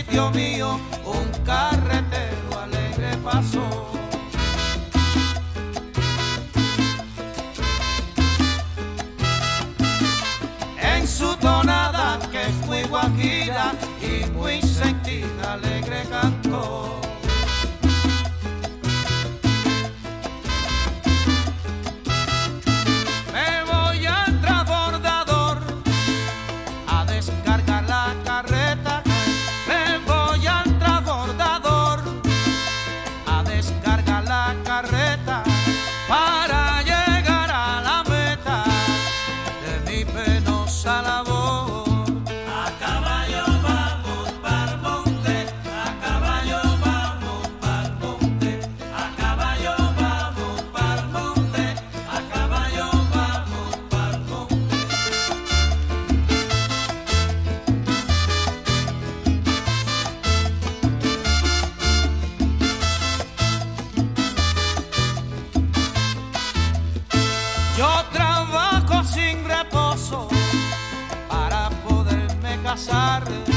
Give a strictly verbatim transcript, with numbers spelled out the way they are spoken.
sitio mío un carretero alegre pasó. En su tonada que es muy guajira y muy sentida alegre cantó. Me voy al transbordador a descargar la carreta. Me voy al transbordador a descargar la carreta para llegar a la meta de mi penosa labor. A caballo vamos pa'l monte, a caballo vamos pa'l monte, a caballo vamos pa'l monte, a caballo vamos pa'l monte. Yo trabajo sin reposo para poderme casar.